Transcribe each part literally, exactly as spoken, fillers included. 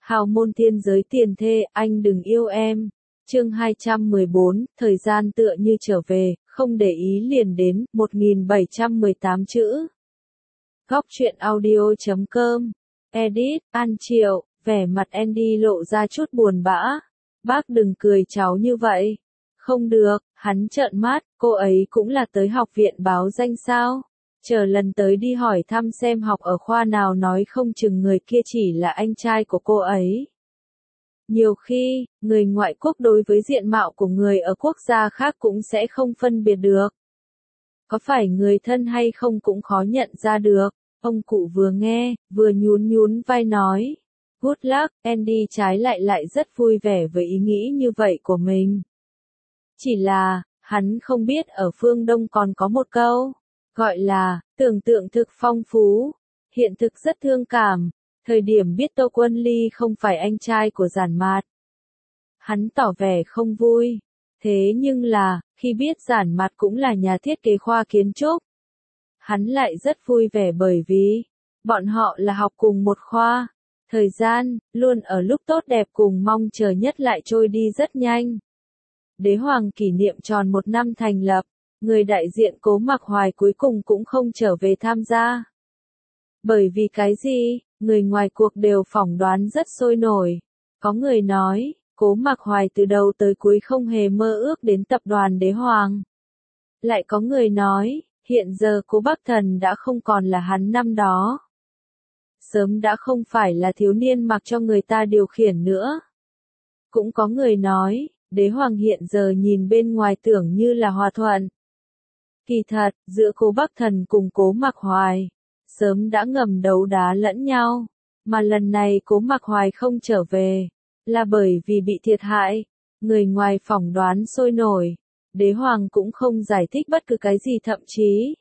Hào môn thiên giới tiền thê, anh đừng yêu em. Chương hai trăm mười bốn, thời gian tựa như trở về, không để ý liền đến, một nghìn bảy trăm mười tám chữ. Góc truyện audio chấm com. Edit, An Triệu, vẻ mặt Andy lộ ra chút buồn bã. Bác đừng cười cháu như vậy. Không được, hắn trợn mắt, cô ấy cũng là tới học viện báo danh sao? Chờ lần tới đi hỏi thăm xem học ở khoa nào, nói không chừng người kia chỉ là anh trai của cô ấy. Nhiều khi, người ngoại quốc đối với diện mạo của người ở quốc gia khác cũng sẽ không phân biệt được. Có phải người thân hay không cũng khó nhận ra được. Ông cụ vừa nghe, vừa nhún nhún vai nói. Good luck, Andy trái lại lại rất vui vẻ với ý nghĩ như vậy của mình. Chỉ là, hắn không biết ở phương Đông còn có một câu, gọi là, tưởng tượng thực phong phú, hiện thực rất thương cảm. Thời điểm biết Tô Quân Ly không phải anh trai của Giản Mạt, hắn tỏ vẻ không vui. Thế nhưng là, khi biết Giản Mạt cũng là nhà thiết kế khoa kiến trúc, hắn lại rất vui vẻ bởi vì, bọn họ là học cùng một khoa. Thời gian, luôn ở lúc tốt đẹp cùng mong chờ nhất lại trôi đi rất nhanh. Đế Hoàng kỷ niệm tròn một năm thành lập, người đại diện Cố Mặc Hoài cuối cùng cũng không trở về tham gia. Bởi vì cái gì, người ngoài cuộc đều phỏng đoán rất sôi nổi. Có người nói, Cố Mặc Hoài từ đầu tới cuối không hề mơ ước đến tập đoàn Đế Hoàng. Lại có người nói, hiện giờ Cố Bắc Thần đã không còn là hắn năm đó. Sớm đã không phải là thiếu niên mặc cho người ta điều khiển nữa. Cũng có người nói, Đế Hoàng hiện giờ nhìn bên ngoài tưởng như là hòa thuận. Kỳ thật, giữa Cố Bắc Thần cùng Cố Mặc Hoài, sớm đã ngầm đấu đá lẫn nhau. Mà lần này Cố Mặc Hoài không trở về, là bởi vì bị thiệt hại. Người ngoài phỏng đoán sôi nổi, Đế Hoàng cũng không giải thích bất cứ cái gì, thậm chí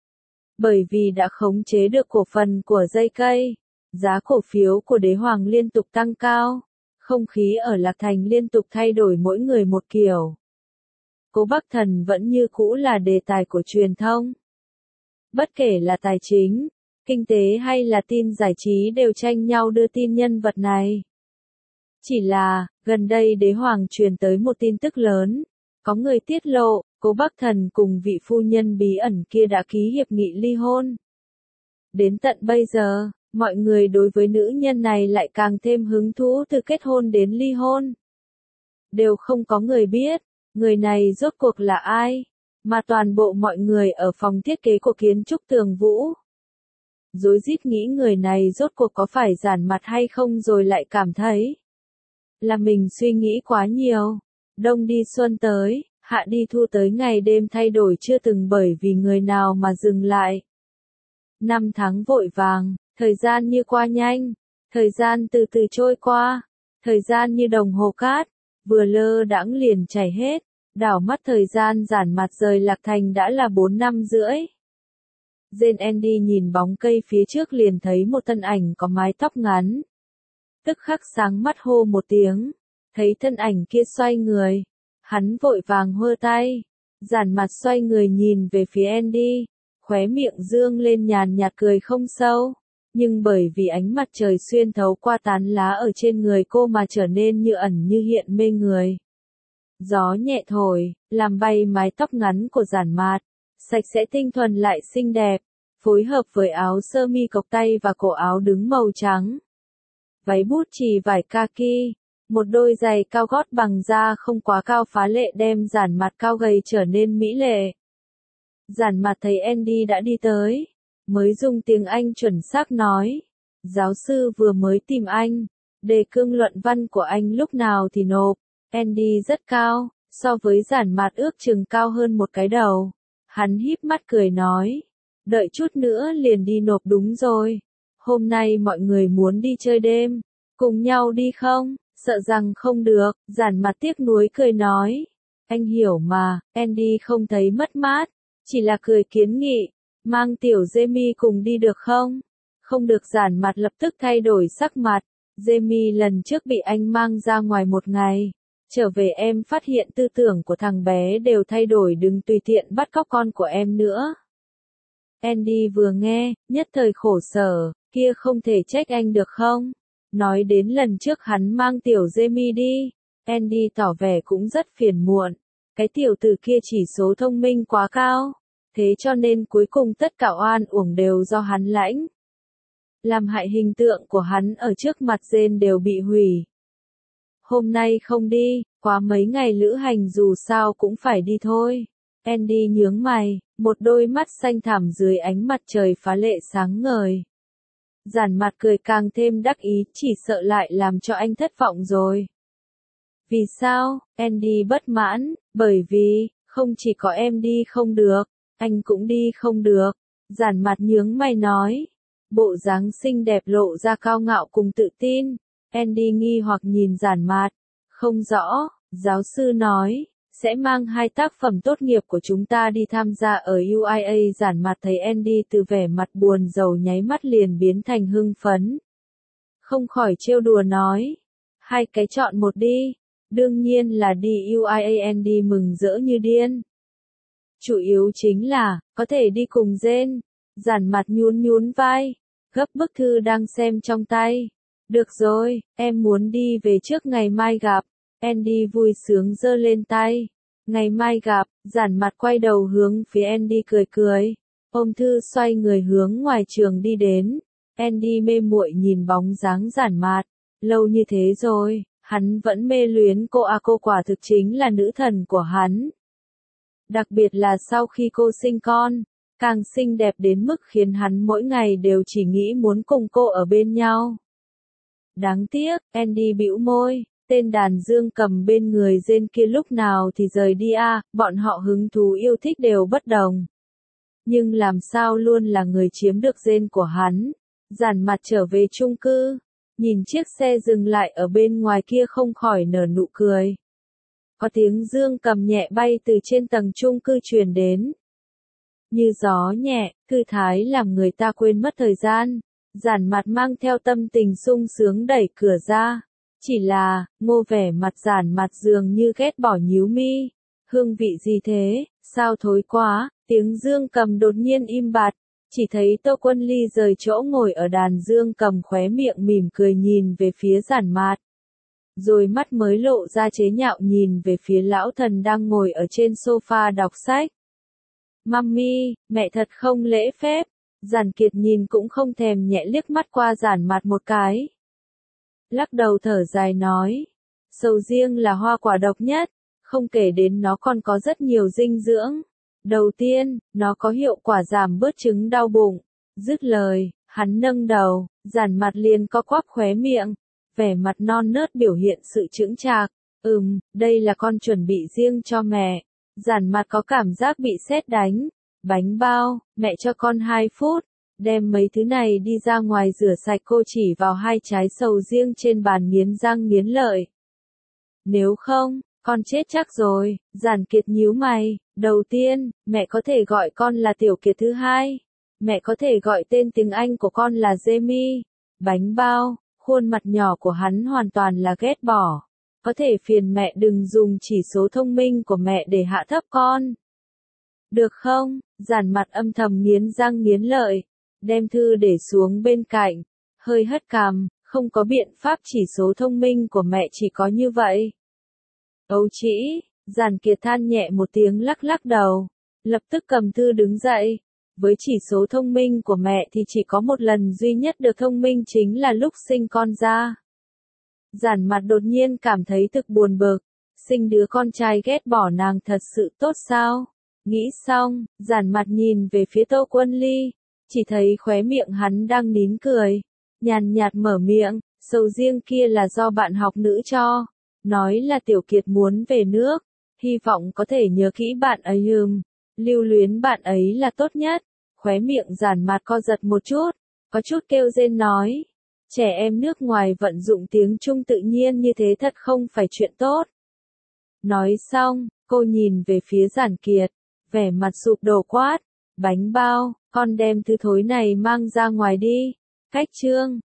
bởi vì đã khống chế được cổ phần của dây cây, giá cổ phiếu của Đế Hoàng liên tục tăng cao, không khí ở Lạc Thành liên tục thay đổi mỗi người một kiểu. Cố Bắc Thần vẫn như cũ là đề tài của truyền thông. Bất kể là tài chính, kinh tế hay là tin giải trí đều tranh nhau đưa tin nhân vật này. Chỉ là, gần đây Đế Hoàng truyền tới một tin tức lớn, có người tiết lộ, Cố Bắc Thần cùng vị phu nhân bí ẩn kia đã ký hiệp nghị ly hôn. Đến tận bây giờ, mọi người đối với nữ nhân này lại càng thêm hứng thú, từ kết hôn đến ly hôn. Đều không có người biết, người này rốt cuộc là ai, mà toàn bộ mọi người ở phòng thiết kế của kiến trúc Tường Vũ rối rít nghĩ người này rốt cuộc có phải Giản Mạt hay không, rồi lại cảm thấy là mình suy nghĩ quá nhiều. Đông đi xuân tới, hạ đi thu tới, ngày đêm thay đổi chưa từng bởi vì người nào mà dừng lại. Năm tháng vội vàng, thời gian như qua nhanh, thời gian từ từ trôi qua, thời gian như đồng hồ cát, vừa lơ đãng liền chảy hết. Đảo mắt thời gian Giản Mạt rời Lạc Thành đã là bốn năm rưỡi. Jane Andy nhìn bóng cây phía trước liền thấy một thân ảnh có mái tóc ngắn. Tức khắc sáng mắt hô một tiếng, thấy thân ảnh kia xoay người, hắn vội vàng hơ tay. Giản Mạt xoay người nhìn về phía Andy, khóe miệng dương lên nhàn nhạt cười không sâu, nhưng bởi vì ánh mặt trời xuyên thấu qua tán lá ở trên người cô mà trở nên như ẩn như hiện, mê người. Gió nhẹ thổi, làm bay mái tóc ngắn của Giản Mạt, sạch sẽ tinh thuần lại xinh đẹp, phối hợp với áo sơ mi cộc tay và cổ áo đứng màu trắng. Váy bút chì vải kaki, một đôi giày cao gót bằng da không quá cao phá lệ đem Giản Mạt cao gầy trở nên mỹ lệ. Giản Mạt thấy Andy đã đi tới, mới dùng tiếng Anh chuẩn xác nói, giáo sư vừa mới tìm anh, đề cương luận văn của anh lúc nào thì nộp. Andy rất cao, so với Giản Mạt ước chừng cao hơn một cái đầu. Hắn híp mắt cười nói, đợi chút nữa liền đi nộp. Đúng rồi, hôm nay mọi người muốn đi chơi đêm, cùng nhau đi không? Sợ rằng không được, Giản Mạt tiếc nuối cười nói. Anh hiểu mà, Andy không thấy mất mát, chỉ là cười kiến nghị, mang tiểu Jamie cùng đi được không? Không được. Giản Mạt lập tức thay đổi sắc mặt. Jamie lần trước bị anh mang ra ngoài một ngày, trở về em phát hiện tư tưởng của thằng bé đều thay đổi, đừng tùy tiện bắt cóc con của em nữa. Andy vừa nghe, nhất thời khổ sở, kia không thể trách anh được không? Nói đến lần trước hắn mang tiểu Jamie đi, Andy tỏ vẻ cũng rất phiền muộn. Cái tiểu tử kia chỉ số thông minh quá cao, thế cho nên cuối cùng tất cả oan uổng đều do hắn lãnh. Làm hại hình tượng của hắn ở trước mặt Jane đều bị hủy. Hôm nay không đi, quá mấy ngày lữ hành dù sao cũng phải đi thôi. Andy nhướng mày, một đôi mắt xanh thẳm dưới ánh mặt trời phá lệ sáng ngời. Giản mặt cười càng thêm đắc ý, chỉ sợ lại làm cho anh thất vọng rồi. Vì sao? Andy bất mãn, bởi vì, không chỉ có em đi không được, anh cũng đi không được. Giản mặt nhướng mày nói. Bộ dáng xinh đẹp lộ ra cao ngạo cùng tự tin. Andy nghi hoặc nhìn giản mặt. Không rõ, giáo sư nói, sẽ mang hai tác phẩm tốt nghiệp của chúng ta đi tham gia ở u i a. Giản mặt thấy Andy từ vẻ mặt buồn rầu nháy mắt liền biến thành hưng phấn. Không khỏi trêu đùa nói. Hai cái chọn một đi. Đương nhiên là đi u i a. Andy mừng rỡ như điên. Chủ yếu chính là, có thể đi cùng Jane. Giản mặt nhún nhún vai, gấp bức thư đang xem trong tay. Được rồi, em muốn đi về trước ngày mai gặp. Andy vui sướng giơ lên tay. Ngày mai gặp, giản mặt quay đầu hướng phía Andy cười cười. Ôm thư xoay người hướng ngoài trường đi đến. Andy mê muội nhìn bóng dáng giản mặt. Lâu như thế rồi, hắn vẫn mê luyến cô à, cô quả thực chính là nữ thần của hắn. Đặc biệt là sau khi cô sinh con, càng xinh đẹp đến mức khiến hắn mỗi ngày đều chỉ nghĩ muốn cùng cô ở bên nhau. Đáng tiếc, Andy bĩu môi, tên đàn dương cầm bên người Jane kia lúc nào thì rời đi à, bọn họ hứng thú yêu thích đều bất đồng. Nhưng làm sao luôn là người chiếm được Jane của hắn. Giản mặt trở về chung cư, nhìn chiếc xe dừng lại ở bên ngoài kia không khỏi nở nụ cười. Có tiếng dương cầm nhẹ bay từ trên tầng chung cư truyền đến. Như gió nhẹ, thư thái làm người ta quên mất thời gian. Giản mặt mang theo tâm tình sung sướng đẩy cửa ra. Chỉ là, ngô vẻ mặt giản mặt dường như ghét bỏ nhíu mi. Hương vị gì thế, sao thối quá, tiếng dương cầm đột nhiên im bặt. Chỉ thấy Tô Quân Ly rời chỗ ngồi ở đàn dương cầm khóe miệng mỉm cười nhìn về phía giản mặt. Rồi mắt mới lộ ra chế nhạo nhìn về phía lão thần đang ngồi ở trên sofa đọc sách. Mummy, mẹ thật không lễ phép. Giản Kiệt nhìn cũng không thèm nhẹ liếc mắt qua giản mặt một cái. Lắc đầu thở dài nói. Sầu riêng là hoa quả độc nhất, không kể đến nó còn có rất nhiều dinh dưỡng. Đầu tiên, nó có hiệu quả giảm bớt chứng đau bụng. Dứt lời, hắn nâng đầu, giản mặt liền co quắp khóe miệng. Vẻ mặt non nớt biểu hiện sự chững chạc. Ừm, đây là con chuẩn bị riêng cho mẹ. Giản mặt có cảm giác bị sét đánh. Bánh bao, mẹ cho con hai phút. Đem mấy thứ này đi ra ngoài rửa sạch. Cô chỉ vào hai trái sầu riêng trên bàn nghiến răng nghiến lợi. Nếu không, con chết chắc rồi. Giản Kiệt nhíu mày. Đầu tiên, mẹ có thể gọi con là Tiểu Kiệt. Thứ hai, mẹ có thể gọi tên tiếng Anh của con là Jamie. Bánh bao. Khuôn mặt nhỏ của hắn hoàn toàn là ghét bỏ. Có thể phiền mẹ đừng dùng chỉ số thông minh của mẹ để hạ thấp con. Được không? Giản mặt âm thầm nghiến răng nghiến lợi. Đem thư để xuống bên cạnh. Hơi hất cằm, không có biện pháp, chỉ số thông minh của mẹ chỉ có như vậy. Ấu trĩ, Giản Kiệt than nhẹ một tiếng lắc lắc đầu. Lập tức cầm thư đứng dậy. Với chỉ số thông minh của mẹ thì chỉ có một lần duy nhất được thông minh chính là lúc sinh con ra. Giản mặt đột nhiên cảm thấy thực buồn bực. Sinh đứa con trai ghét bỏ nàng thật sự tốt sao? Nghĩ xong, giản mặt nhìn về phía Tô Quân Ly. Chỉ thấy khóe miệng hắn đang nín cười. Nhàn nhạt mở miệng, sầu riêng kia là do bạn học nữ cho. Nói là Tiểu Kiệt muốn về nước. Hy vọng có thể nhớ kỹ bạn ấy ừm. Lưu luyến bạn ấy là tốt nhất. Khóe miệng giản mặt co giật một chút. Có chút kêu rên nói. Trẻ em nước ngoài vận dụng tiếng Trung tự nhiên như thế thật không phải chuyện tốt. Nói xong, cô nhìn về phía Giản Kiệt. Vẻ mặt sụp đổ quát. Bánh bao, con đem thứ thối này mang ra ngoài đi. Cách chương.